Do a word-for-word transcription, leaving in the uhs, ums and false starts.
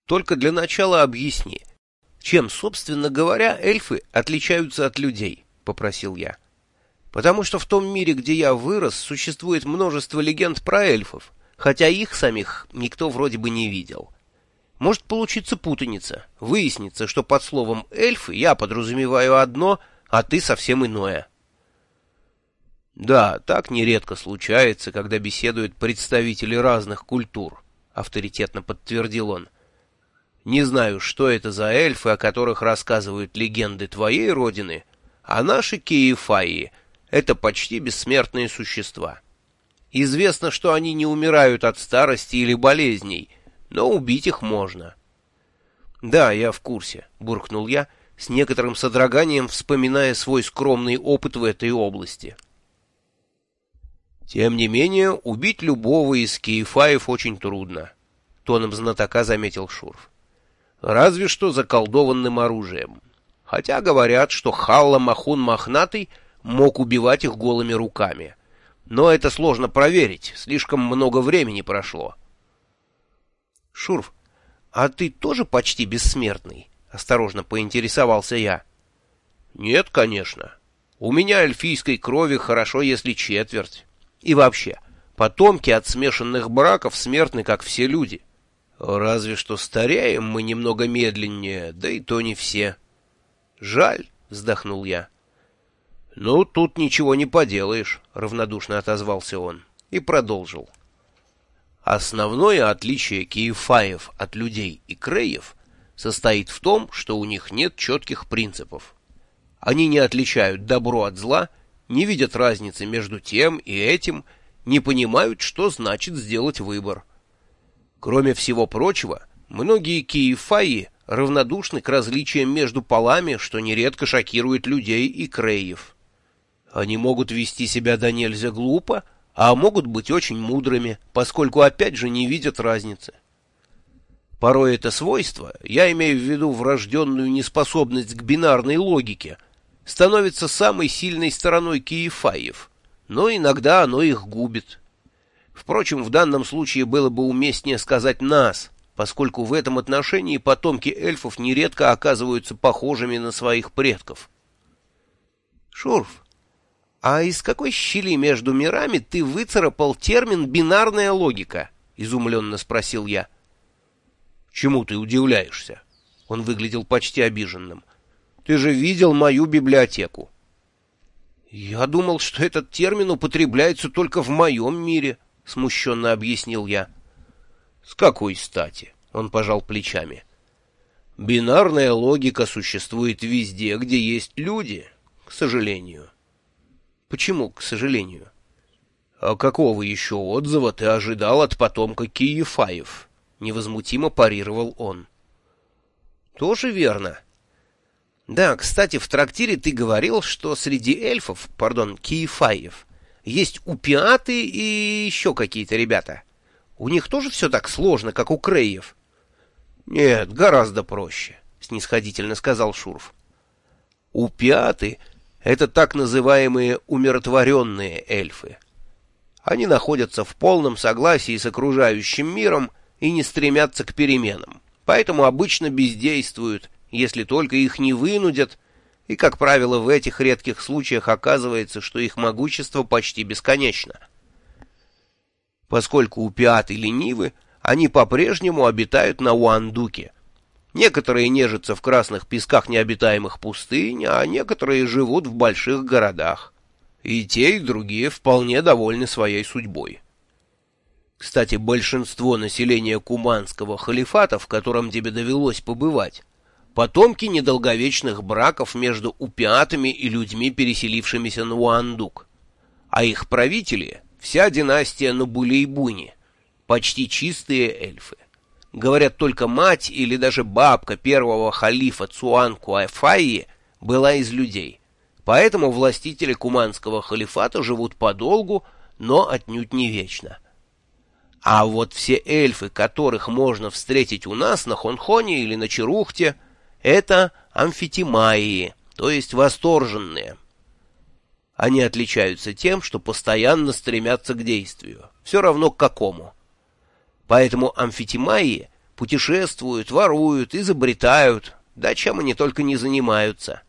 Только для начала объясни, чем, собственно говоря, эльфы отличаются от людей, — попросил я. Потому что в том мире, где я вырос, существует множество легенд про эльфов, хотя их самих никто вроде бы не видел. Может получиться путаница, выяснится, что под словом «эльфы» я подразумеваю одно, а ты совсем иное. Да, так нередко случается, когда беседуют представители разных культур, — авторитетно подтвердил он. Не знаю, что это за эльфы, о которых рассказывают легенды твоей родины, а наши Киефаи — это почти бессмертные существа. Известно, что они не умирают от старости или болезней, но убить их можно. — Да, я в курсе, — буркнул я, с некоторым содроганием вспоминая свой скромный опыт в этой области. Тем не менее, убить любого из Киефаев очень трудно, — тоном знатока заметил Шурф. Разве что заколдованным оружием. Хотя говорят, что Халла-Махун Мохнатый мог убивать их голыми руками. Но это сложно проверить, слишком много времени прошло. — Шурф, а ты тоже почти бессмертный? — осторожно поинтересовался я. — Нет, конечно. У меня эльфийской крови хорошо, если четверть. И вообще, потомки от смешанных браков смертны, как все люди. Разве что стареем мы немного медленнее, да и то не все. — Жаль, — вздохнул я. — Ну, тут ничего не поделаешь, — равнодушно отозвался он и продолжил. Основное отличие Киефаев от людей и Креев состоит в том, что у них нет четких принципов. Они не отличают добро от зла, не видят разницы между тем и этим, не понимают, что значит сделать выбор. Кроме всего прочего, многие Киефаи равнодушны к различиям между полами, что нередко шокирует людей и Креев. Они могут вести себя до нельзя глупо, а могут быть очень мудрыми, поскольку опять же не видят разницы. Порой это свойство, я имею в виду врожденную неспособность к бинарной логике, становится самой сильной стороной Киефаев, но иногда оно их губит. Впрочем, в данном случае было бы уместнее сказать «нас», поскольку в этом отношении потомки эльфов нередко оказываются похожими на своих предков. Шурф, а из какой щели между мирами ты выцарапал термин «бинарная логика»? — изумленно спросил я. — Чему ты удивляешься? Он выглядел почти обиженным. — Ты же видел мою библиотеку. — Я думал, что этот термин употребляется только в моем мире, — смущенно объяснил я. — С какой стати? — он пожал плечами. — Бинарная логика существует везде, где есть люди, к сожалению. — Почему, к сожалению? — А какого еще отзыва ты ожидал от потомка Киефаев? — невозмутимо парировал он. — Тоже верно. Да, кстати, в трактире ты говорил, что среди эльфов, пардон, Киефаев, есть упиаты и еще какие-то ребята. У них тоже все так сложно, как у Креев? — Нет, гораздо проще, — снисходительно сказал Шурф. — Упиаты — это так называемые умиротворенные эльфы. Они находятся в полном согласии с окружающим миром и не стремятся к переменам, поэтому обычно бездействуют, если только их не вынудят, и, как правило, в этих редких случаях оказывается, что их могущество почти бесконечно. Поскольку упиаты ленивы, они по-прежнему обитают на Уандуке. Некоторые нежатся в красных песках необитаемых пустынь, а некоторые живут в больших городах. И те, и другие вполне довольны своей судьбой. Кстати, большинство населения Куманского халифата, в котором тебе довелось побывать, потомки недолговечных браков между упиатами и людьми, переселившимися на Уандук. А их правители — вся династия Набулейбуни, почти чистые эльфы. Говорят, только мать или даже бабка первого халифа Цуан-Куайфайи была из людей. Поэтому властители Куманского халифата живут подолгу, но отнюдь не вечно. А вот все эльфы, которых можно встретить у нас на Хонхоне или на Черухте, это амфитимаи, то есть восторженные. Они отличаются тем, что постоянно стремятся к действию, все равно к какому. Поэтому амфитимаи Путешествуют, воруют, изобретают, да чем они только не занимаются.